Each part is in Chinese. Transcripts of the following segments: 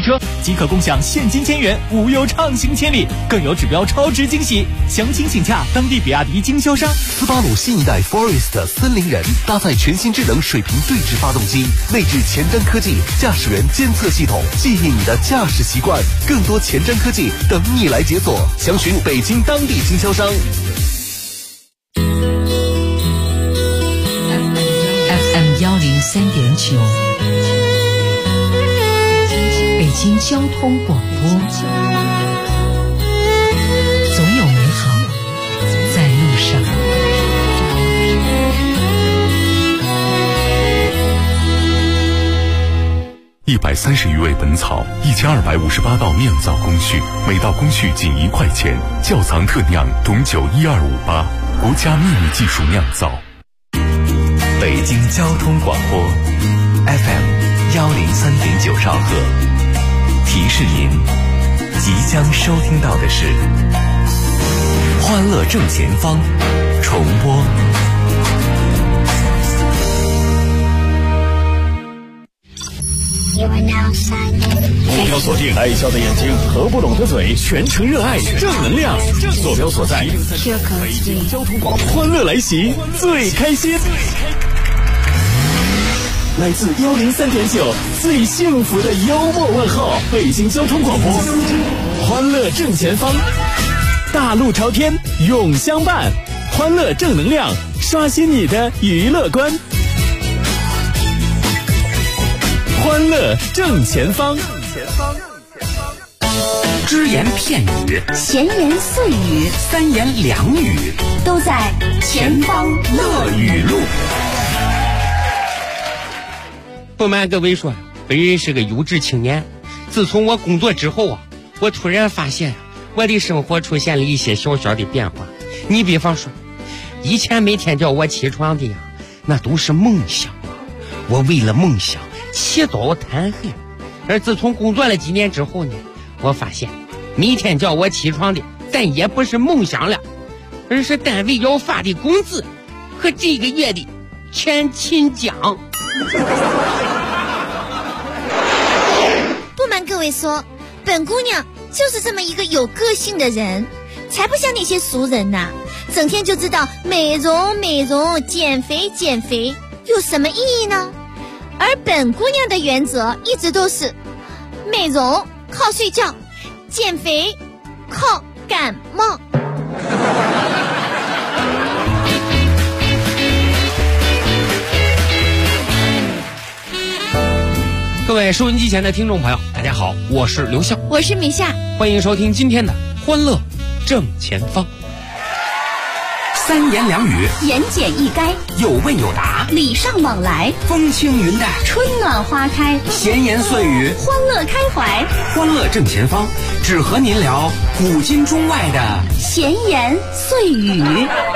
车，即可共享现金1000元，无忧畅行千里，更有指标超值惊喜。详情请洽当地比亚迪经销商。 斯巴鲁新一代 Forest 森林人搭载全新智能水平对置发动机，内置前瞻科技驾驶员监测系统，记忆你的驾驶习惯。更多前瞻科技等你来解锁，详询北京当地经销商。 FM 103.9，北京交通广播，总有美好在路上。 130余味本草，1258道酿造工序，每道工序仅1块钱。窖藏特酿董酒12588，国家秘密技术酿造。 北京交通广播 FM 103.9兆赫，提示您即将收听到的是欢乐正前方重播。 坐标锁定爱笑的眼睛和不懂的嘴，全程热爱正能量。坐标所在北京交通广播，欢乐来袭，最开心。来自103.9最幸福的幽默问候，北京交通广播，欢乐正前方，大路朝天永相伴，欢乐正能量，刷新你的娱乐观。欢乐正前方， 只言片语， 闲言碎语， 三言两语， 都在前方乐语录。 不瞒各位说，本人是个优质青年。自从我工作之后啊，我突然发现我的生活出现了一些小小的变化。你比方说，以前每天叫我起床的呀，那都是梦想啊，我为了梦想起早贪黑。而自从工作了几年之后呢，我发现每天叫我起床的但也不是梦想了，而是单位要发的工资和这个月的全勤奖。 不瞒各位说，本姑娘就是这么一个有个性的人，才不像那些俗人呐，整天就知道美容美容，减肥减肥，有什么意义呢？而本姑娘的原则一直都是美容靠睡觉，减肥靠感冒。 各位收音机前的听众朋友，大家好，我是刘笑， 我是米夏， 欢迎收听今天的欢乐正前方。 三言两语， 言简意赅， 有问有答， 礼尚往来， 风轻云淡， 春暖花开， 闲言碎语， 欢乐开怀。 欢乐正前方，只和您聊古今中外的闲言碎语。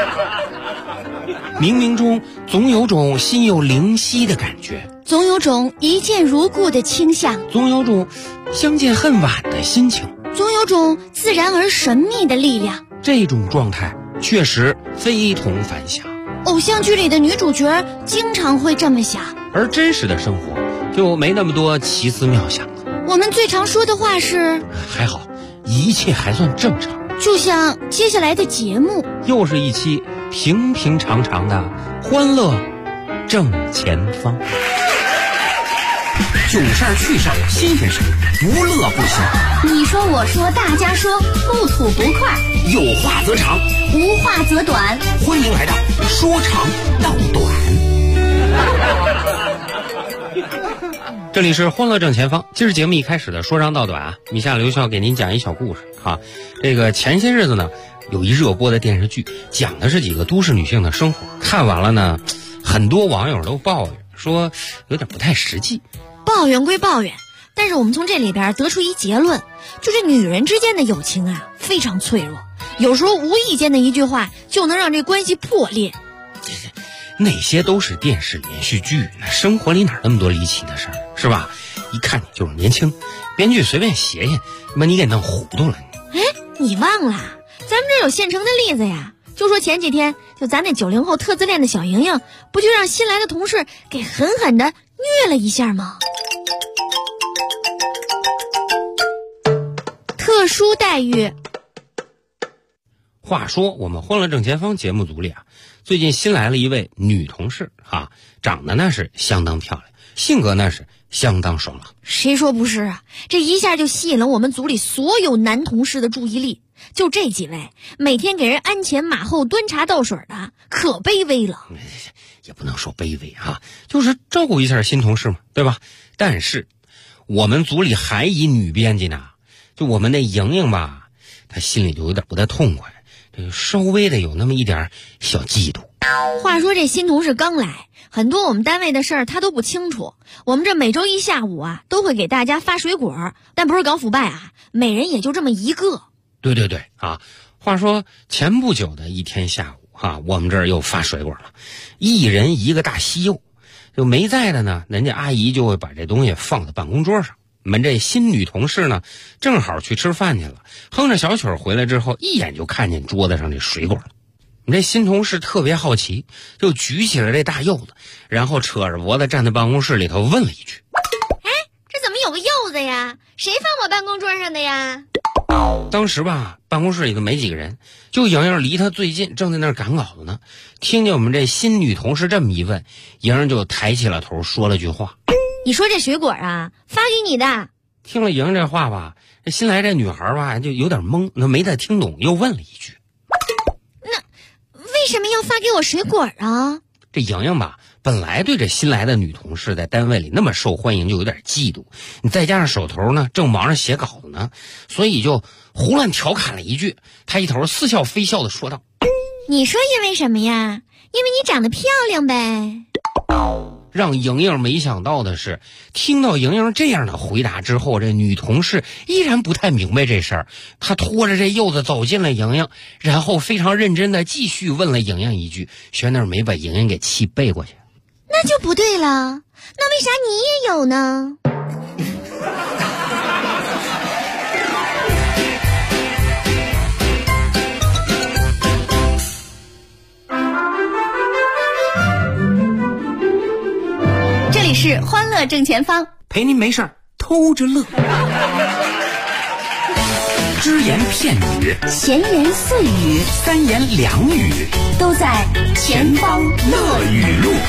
冥冥中总有种心有灵犀的感觉， 总有种一见如故的倾向， 总有种相见恨晚的心情， 总有种自然而神秘的力量。 这种状态确实非同凡响。 偶像剧里的女主角经常会这么想， 而真实的生活就没那么多奇思妙想了。 我们最常说的话是还好，一切还算正常。 就像接下来的节目， 又是一期平平常常的欢乐正前方。 囧事儿趣事儿新鲜事儿，不乐不休。 你说我说大家说，不吐不快， 有话则长， 无话则短。 欢迎来到说长道短。 这里是欢乐正前方。今儿节目一开始的说长道短啊，米夏刘笑给您讲一小故事啊。这个前些日子呢，有一热播的电视剧，讲的是几个都市女性的生活。看完了呢，很多网友都抱怨说有点不太实际。 抱怨归抱怨，但是我们从这里边得出一结论，就是女人之间的友情啊非常脆弱，有时候无意间的一句话就能让这关系破裂。 那些都是电视连续剧，那生活里哪那么多离奇的事儿，是吧？一看你就是年轻，编剧随便写写，把你给弄糊涂了。 哎，你忘了，咱们这有现成的例子呀。就说前几天，就咱那90后特自恋的小莹莹，不就让新来的同事给狠狠的虐了一下吗？ 特殊待遇。 话说我们欢乐正前方节目组里啊，最近新来了一位女同事啊，长得那是相当漂亮，性格那是相当爽朗。 谁说不是啊？这一下就吸引了我们组里所有男同事的注意力。就这几位，每天给人鞍前马后端茶倒水的，可卑微了。 也不能说卑微啊，就是照顾一下新同事嘛，对吧？但是我们组里还一女编辑呢，就我们那莹莹吧，她心里就有点不太痛快，这稍微的有那么一点小嫉妒。 话说这新同事刚来，很多我们单位的事儿他都不清楚。我们这每周一下午啊，都会给大家发水果，但不是搞腐败啊，每人也就这么一个。 对啊，话说前不久的一天下午啊，我们这儿又发水果了，一人一个大西柚。就没在的呢，人家阿姨就会把这东西放在办公桌上。我们这新女同事呢，正好去吃饭去了，哼着小曲回来之后，一眼就看见桌子上这水果了。我们这新同事特别好奇，就举起了这大柚子，然后扯着脖子站在办公室里头问了一句： 哎，这怎么有个柚子呀？谁放我办公桌上的呀？ 当时吧，办公室里头没几个人，就莹莹离他最近，正在那儿赶稿子呢。听见我们这新女同事这么一问，莹莹就抬起了头，说了句话： 你说这水果啊，发给你的。 听了莹莹这话吧，这新来这女孩吧就有点懵，那没太听懂，又问了一句： 那为什么要发给我水果啊？ 这莹莹吧，本来对这新来的女同事在单位里那么受欢迎，就有点嫉妒。你再加上手头呢正忙着写稿子呢，所以就胡乱调侃了一句。她一头似笑非笑的说道： 你说因为什么呀？因为你长得漂亮呗。 让莹莹没想到的是，听到莹莹这样的回答之后，这女同事依然不太明白这事儿。她拖着这柚子走进了莹莹，然后非常认真的继续问了莹莹一句，悬那儿没把莹莹给气背过去。 那就不对了，那为啥你也有呢？这里是欢乐正前方， 陪您没事儿偷着乐。只言片语， 闲言碎语， 三言两语， 都在前方乐语录。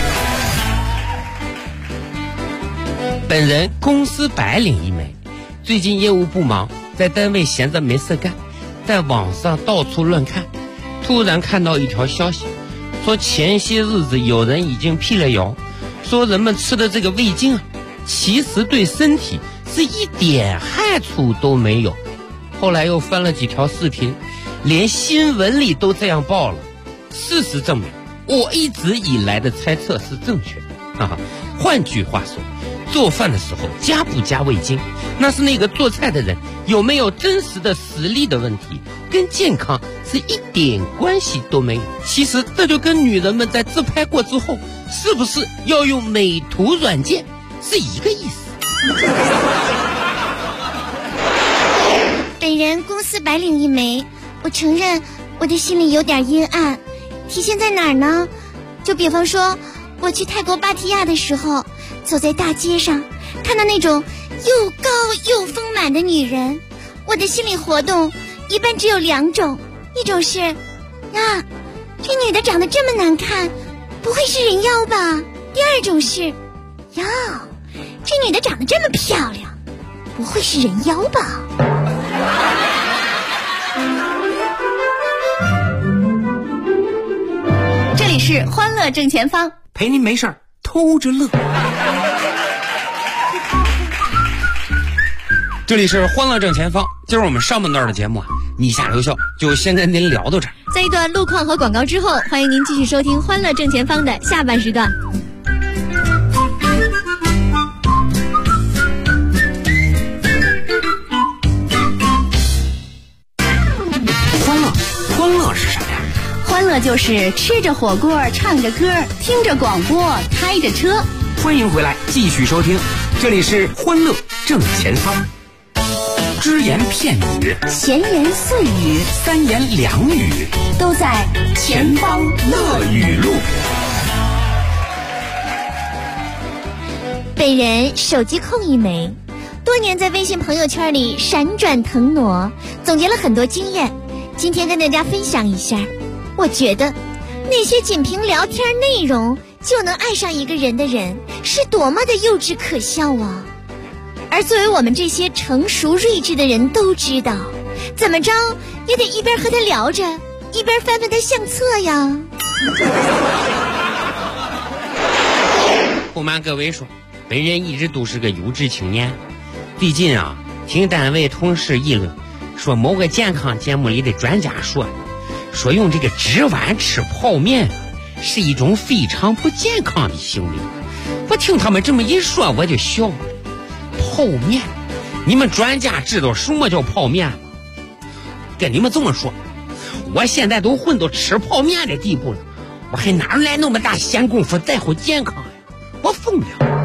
本人公司白领一枚，最近业务不忙，在单位闲着没事干，在网上到处乱看，突然看到一条消息，说前些日子有人已经辟了谣，说人们吃的这个味精啊，其实对身体是一点害处都没有。后来又翻了几条视频，连新闻里都这样报了。事实证明，我一直以来的猜测是正确的。换句话说，做饭的时候加不加味精，那是那个做菜的人有没有真实的实力的问题，跟健康是一点关系都没有。其实这就跟女人们在自拍过之后是不是要用美图软件是一个意思。 本人公司白领一枚，我承认我的心里有点阴暗，体现在哪儿呢？就比方说我去泰国芭提雅的时候，走在大街上，看到那种又高又丰满的女人，我的心理活动一般只有两种，一种是啊，这女的长得这么难看，不会是人妖吧？第二种是呀，这女的长得这么漂亮，不会是人妖吧？这里是欢乐正前方， 陪您没事儿偷着乐。 这里是欢乐正前方，今儿我们上半段的节目啊，你下留校就先跟您聊到这儿。 在一段路况和广告之后，欢迎您继续收听欢乐正前方的下半时段。 欢乐是啥呀？ 欢乐就是吃着火锅，唱着歌，听着广播，开着车。 欢迎回来，继续收听，这里是欢乐正前方。只言片语， 闲言碎语， 三言两语， 都在前方乐语录。本人手机控一枚， 多年在微信朋友圈里闪转腾挪，总结了很多经验，今天跟大家分享一下。我觉得那些仅凭聊天内容就能爱上一个人的人是多么的幼稚可笑啊！而作为我们这些成熟睿智的人都知道，怎么着也得一边和他聊着，一边翻翻他相册呀。 不瞒各位说，本人一直都是个优质青年。最近啊，听单位同事议论，说某个健康节目里的专家说用这个纸碗吃泡面是一种非常不健康的行为。我听他们这么一说，我就笑了。泡面？你们专家知道什么叫泡面吗？跟你们这么说，我现在都混到吃泡面的地步了，我还哪来那么大闲工夫在乎健康呀？我疯了！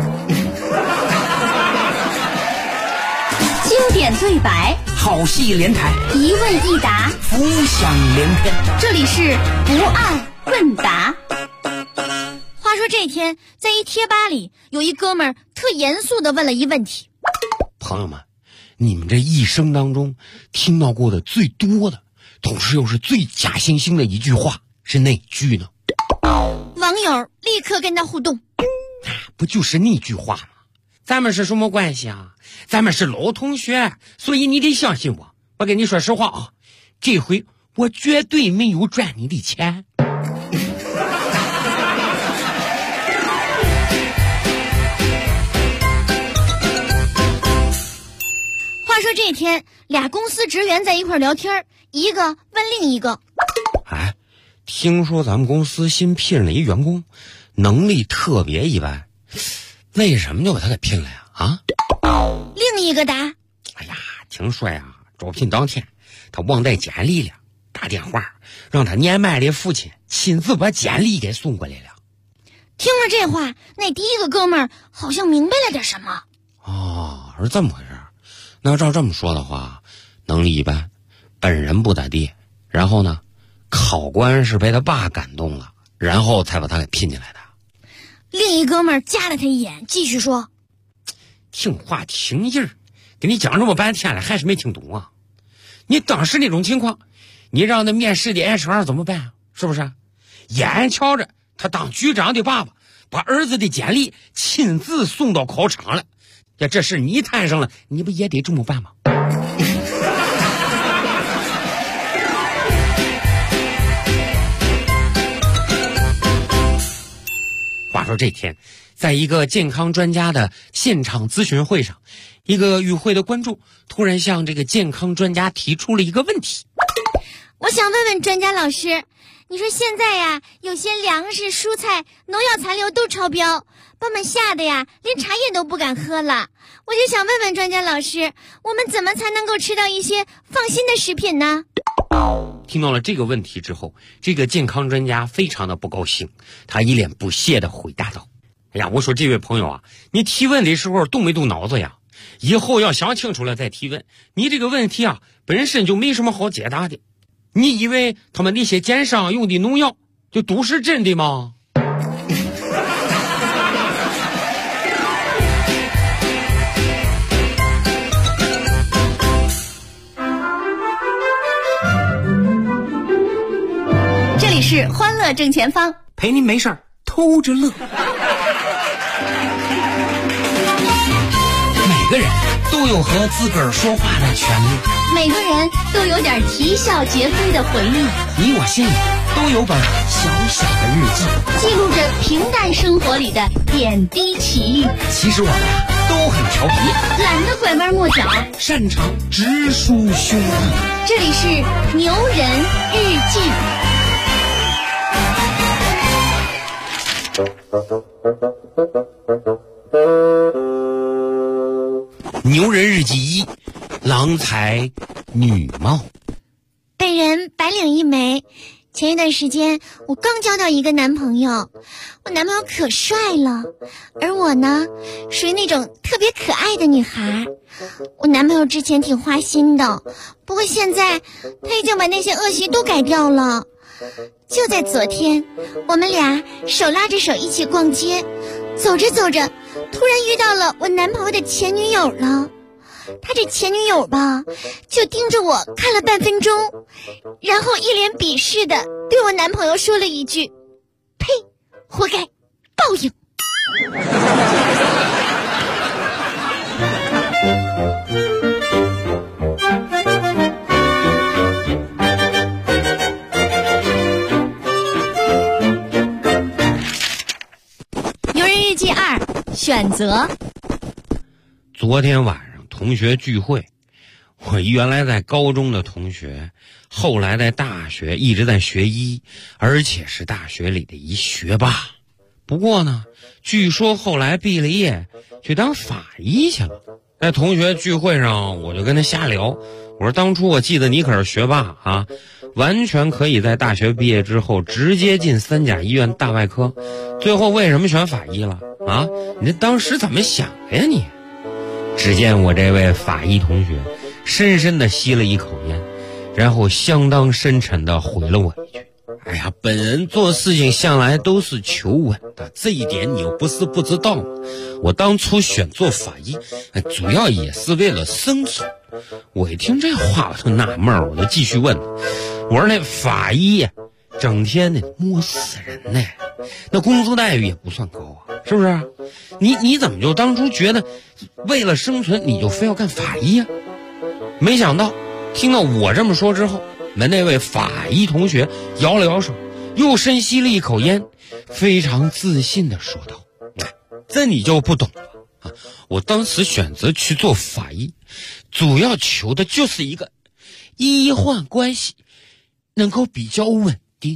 经典对白， 好戏连台， 一问一答， 浮想联翩。 这里是不二问答。 话说这天，在一贴吧里，有一哥们儿特严肃地问了一问题： 朋友们，你们这一生当中听到过的最多的，同时又是最假惺惺的一句话是哪句呢？ 网友立刻跟他互动： 不就是那句话吗？咱们是什么关系啊？咱们是老同学，所以你得相信我。我跟你说实话啊，这回我绝对没有赚你的钱。 话说这天，俩公司职员在一块聊天，一个问另一个： 哎，听说咱们公司新聘了一员工，能力特别一般，为什么就把他给聘了呀？啊？ 另一个答： 哎呀，听说呀，招聘当天他忘带简历了，打电话让他年迈的父亲亲自把简历给送过来了。 听了这话，那第一个哥们儿好像明白了点什么。 哦，是这么回事。那照这么说的话，能力一般，本人不咋地，然后呢，考官是被他爸感动了，然后才把他给聘进来的。 另一哥们儿夹了他一眼，继续说： 听话听音儿，给你讲这么半天了，还是没听懂啊？你当时那种情况，你让那面试的 HR 怎么办啊？是不是？眼瞧着他当局长的爸爸把儿子的简历亲自送到考场了，呀，这事你摊上了，你不也得这么办吗？话说这天，在一个健康专家的现场咨询会上，一个与会的观众突然向这个健康专家提出了一个问题： 我想问问专家老师，你说现在呀，有些粮食、蔬菜、农药残留都超标，把我们吓得呀，连茶叶都不敢喝了。我就想问问专家老师，我们怎么才能够吃到一些放心的食品呢？ 听到了这个问题之后，这个健康专家非常的不高兴，他一脸不屑的回答道：哎呀，我说这位朋友啊，你提问的时候动没动脑子呀？以后要想清楚了再提问。你这个问题啊，本身就没什么好解答的。你以为他们那些奸商用的农药就都是真的吗？ 这里是欢乐正前方， 陪您没事儿偷着乐。每个人都有和自个儿说话的权利， 每个人都有点啼笑皆非的回忆。 你我心里都有本小小的日记， 记录着平淡生活里的点滴奇遇。 其实我们都很调皮， 懒得拐弯抹角， 擅长直抒胸臆。 这里是牛人日记。 牛人日记1，郎才女貌。 本人白领一枚，前一段时间我刚交到一个男朋友，我男朋友可帅了，而我呢，属于那种特别可爱的女孩。我男朋友之前挺花心的，不过现在他已经把那些恶习都改掉了。就在昨天，我们俩手拉着手一起逛街，走着走着，突然遇到了我男朋友的前女友了。 他这前女友吧，就盯着我看了半分钟，然后一脸鄙视的对我男朋友说了一句：“呸，活该，报应。”牛人日记2，选择。 昨天晚上同学聚会，我原来在高中的同学，后来在大学一直在学医，而且是大学里的一学霸。不过呢，据说后来毕了业去当法医去了。在同学聚会上，我就跟他瞎聊，我说当初我记得你可是学霸啊，完全可以在大学毕业之后直接进3甲医院大外科，最后为什么选法医了啊？你这当时怎么想的呀你？只见我这位法医同学深深地吸了一口烟，然后相当深沉地回了我一句：“哎呀，本人做事情向来都是求稳的，这一点你又不是不知道吗？我当初选做法医，主要也是为了生存。”我一听这话我就纳闷，我就继续问，我说那法医呀，整天的摸死人呢，那工资待遇也不算高啊，是不是？你怎么就当初觉得为了生存你就非要干法医啊？没想到听到我这么说之后，那位法医同学摇了摇手，又深吸了一口烟，非常自信地说道：“这你就不懂了啊！我当时选择去做法医，主要求的就是一个医患关系能够比较稳定。”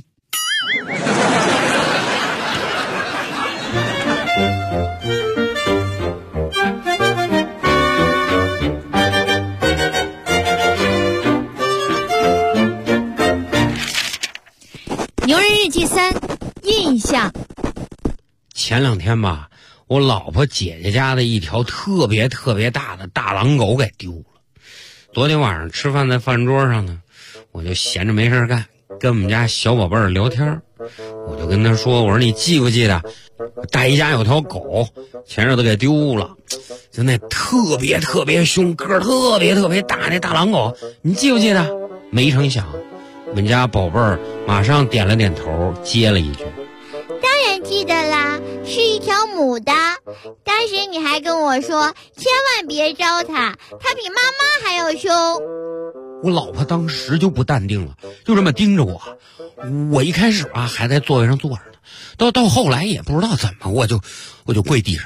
牛人日记3，印象。 前2天吧，我老婆姐姐家的一条特别大的大狼狗给丢了。昨天晚上吃饭在饭桌上呢，我就闲着没事干，跟我们家小宝贝儿聊天，我就跟他说，我说你记不记得大姨家有条狗前日子给丢了，就那特别凶，个儿特别大那大狼狗，你记不记得？没成想我们家宝贝儿马上点了点头，接了一句：“ 当然记得啦，是一条母的。当时你还跟我说，千万别招它，它比妈妈还要凶。” 我老婆当时就不淡定了，就这么盯着我。我一开始啊还在座位上坐着呢，到后来也不知道怎么，我就跪地上。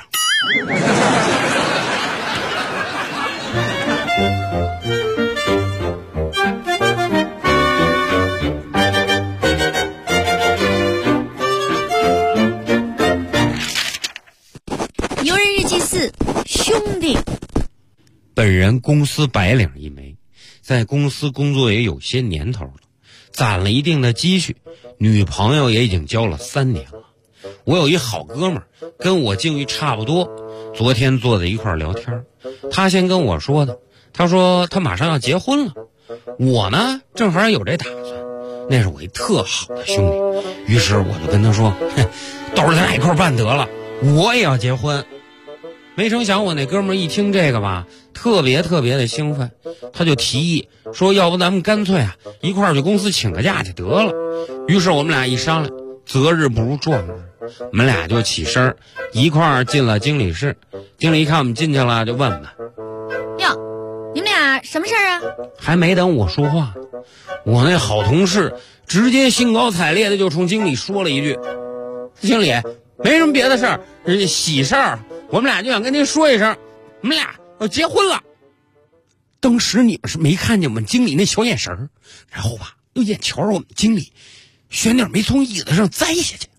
牛人日记4，兄弟。 本人公司白领一枚，在公司工作也有些年头了，攒了一定的积蓄，女朋友也已经交了3年了。我有一好哥们儿，跟我境遇差不多，昨天坐在一块儿聊天，他先跟我说的，他说他马上要结婚了，我呢正好有这打算，那是我一特好的兄弟，于是我就跟他说，到时候咱俩一块儿办得了，我也要结婚。没成想我那哥们儿一听这个吧，特别的兴奋，他就提议说，要不咱们干脆啊一块儿去公司请个假去得了。于是我们俩一商量，择日不如撞日，我们俩就起身一块儿进了经理室。经理一看我们进去了，就问：“ 哟，你们俩什么事儿啊？” 还没等我说话，我那好同事直接兴高采烈的就冲经理说了一句：“经理，没什么别的事儿，喜事儿，我们俩就想跟您说一声，我们俩要结婚了。”当时你们是没看见我们经理那小眼神儿，然后吧，又眼瞧着我们经理悬点没从椅子上栽下去。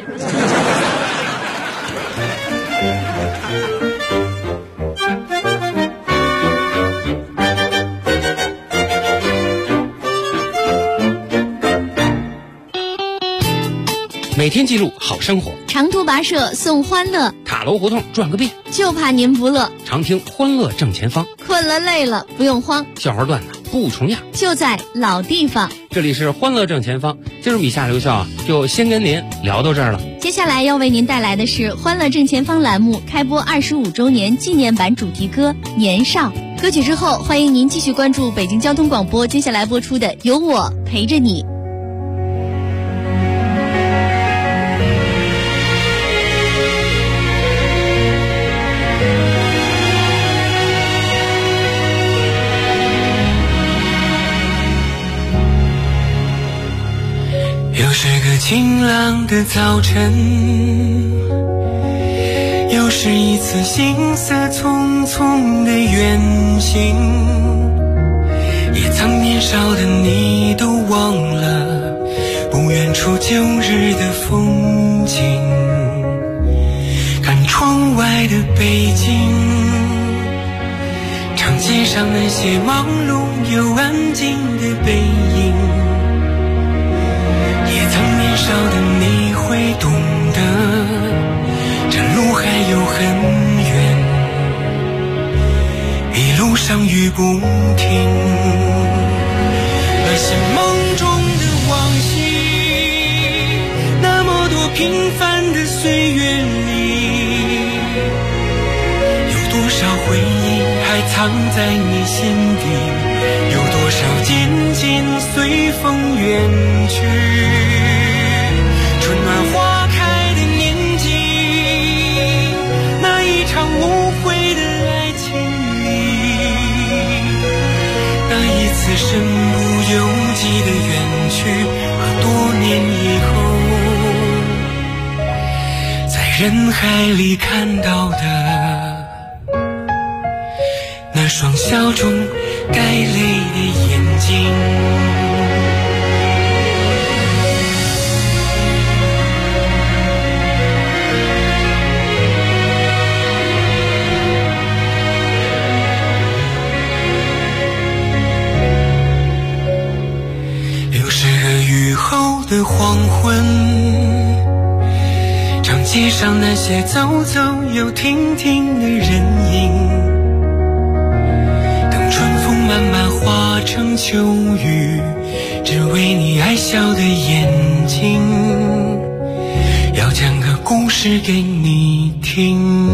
每天记录好生活， 长途跋涉送欢乐， 塔楼胡同转个遍， 就怕您不乐。 常听欢乐正前方， 困了累了不用慌， 笑话段子不重样， 就在老地方。 这里是欢乐正前方，今儿米夏刘笑就先跟您聊到这儿了。 接下来要为您带来的是欢乐正前方栏目开播25周年纪念版主题歌《年少》。 歌曲之后，欢迎您继续关注北京交通广播接下来播出的《有我陪着你》。 又是个晴朗的早晨，又是一次行色匆匆的远行，也曾年少的你都忘了不远处旧日的风景。看窗外的北京，长街上那些忙碌又安静的背影，也曾年少的你会懂得，这路还有很远，一路上雨不停。那些梦中的往昔，那么多平凡的岁月里，有多少回忆还藏在你心底，有多少渐渐随风远去。春暖花开的年纪，那一场无悔的爱情里，那一次身不由己的远去，和多年以后在人海里看到的那双笑中带泪的眼睛。后的黄昏，长街上那些走走又停停的人影，等春风慢慢化成秋雨，只为你爱笑的眼睛，要讲个故事给你听。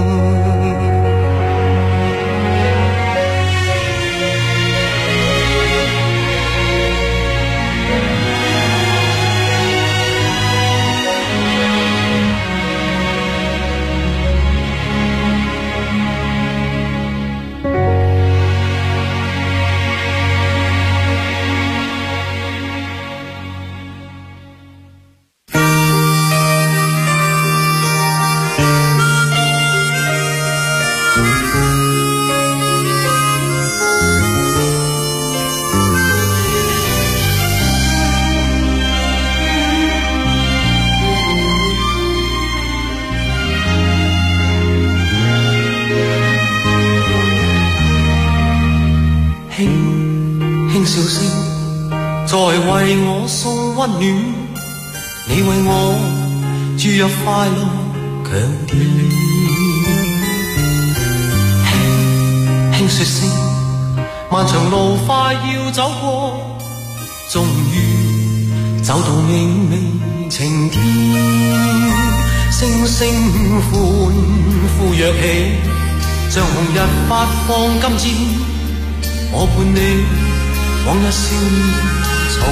笑聲在為我送溫暖，你為我注入快樂強電。輕輕說聲，漫長路快要走過，終於走到明媚晴天。星星歡呼躍起，像紅日發放金箭，我伴你往日少年重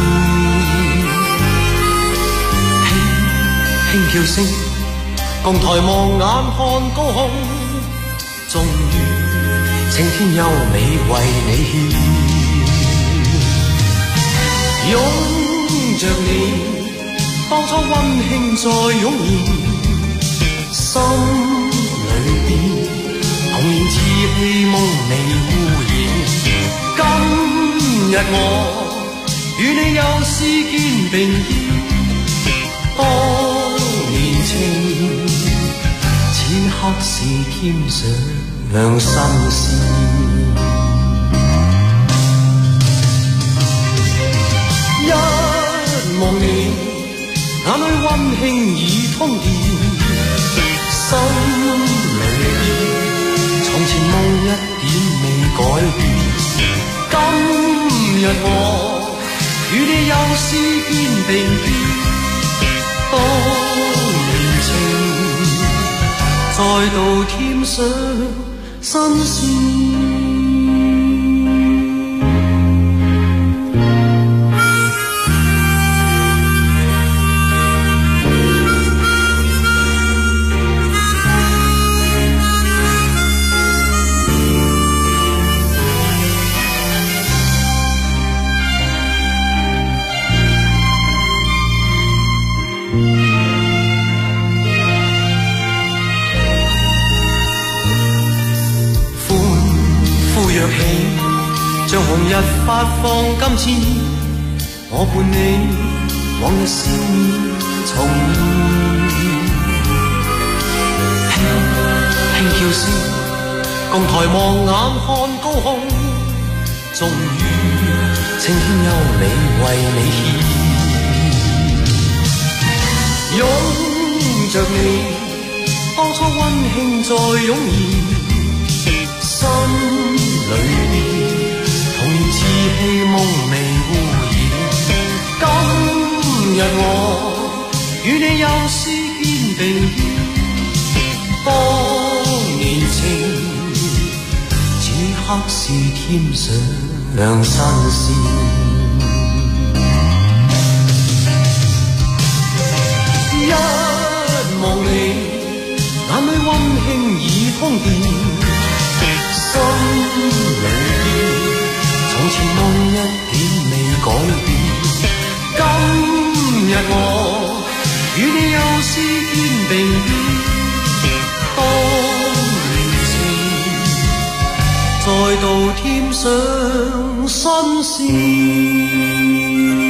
現，輕輕叫聲，共抬望眼看高空，終於青天優美為你獻。擁着你，當初溫馨再湧現，心裏邊童年稚氣夢未污染。今日我與你又是肩並肩，當年情此刻是添上新鮮。一望你眼裏溫馨已通電，心裏邊從前夢一點未改變。今日我與你又是肩並肩，當年情再度添上新鮮。 像紅日發放金箭，我伴你往日笑面重現。輕叫聲，共抬望眼看高空，終於青天優美為你獻。擁着你，當初溫馨再湧現，心裏邊童年稚氣夢未污染。今日我與你又是肩並肩，當年情此刻是添上新鮮。一望你，眼裏溫馨已通電，心裏邊從前夢一點未改變。今日我與你又是肩並肩，當年情再度添上新鮮。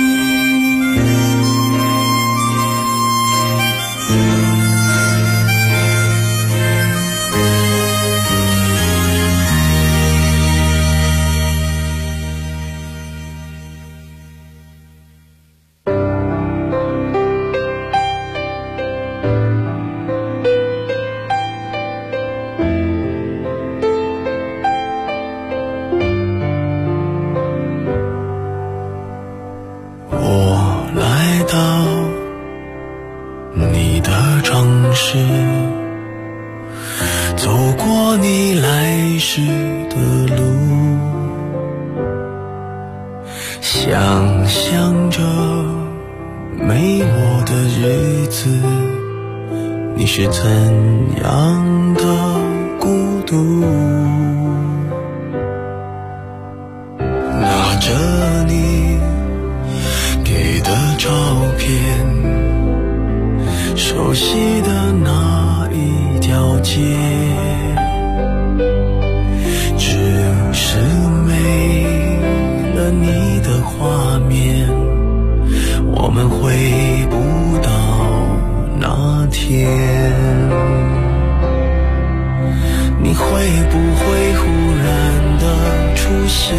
想象着没我的日子，你是怎样的孤独，拿着你给的照片，熟悉的那一条街，只是没了你的画面，我们回不到那天。你会不会忽然的出现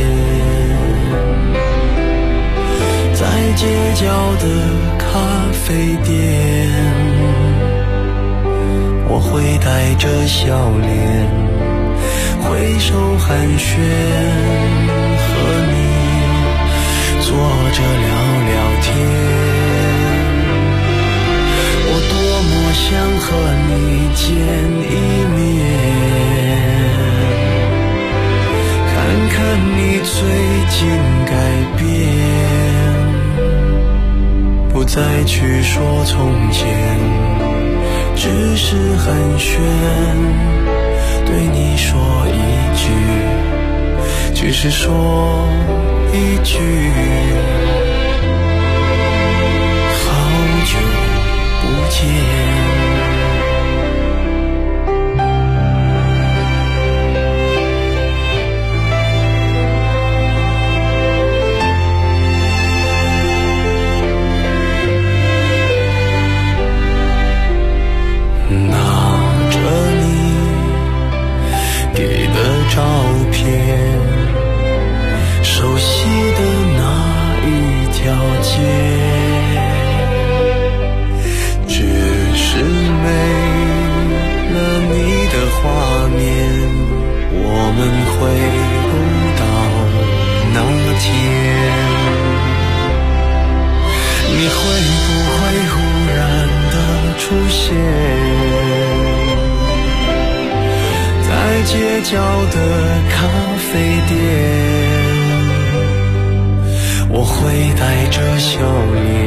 在街角的咖啡店？我会带着笑脸挥手寒暄，和你坐着聊聊天。我多么想和你见一面，看看你最近改变，不再去说从前，只是寒暄，对你说一句，只是说一句，好久不见。照片，熟悉的那一条街，只是没了你的画面，我们回不到那天。你会不会忽然的出现在街角的咖啡店？我会带着笑脸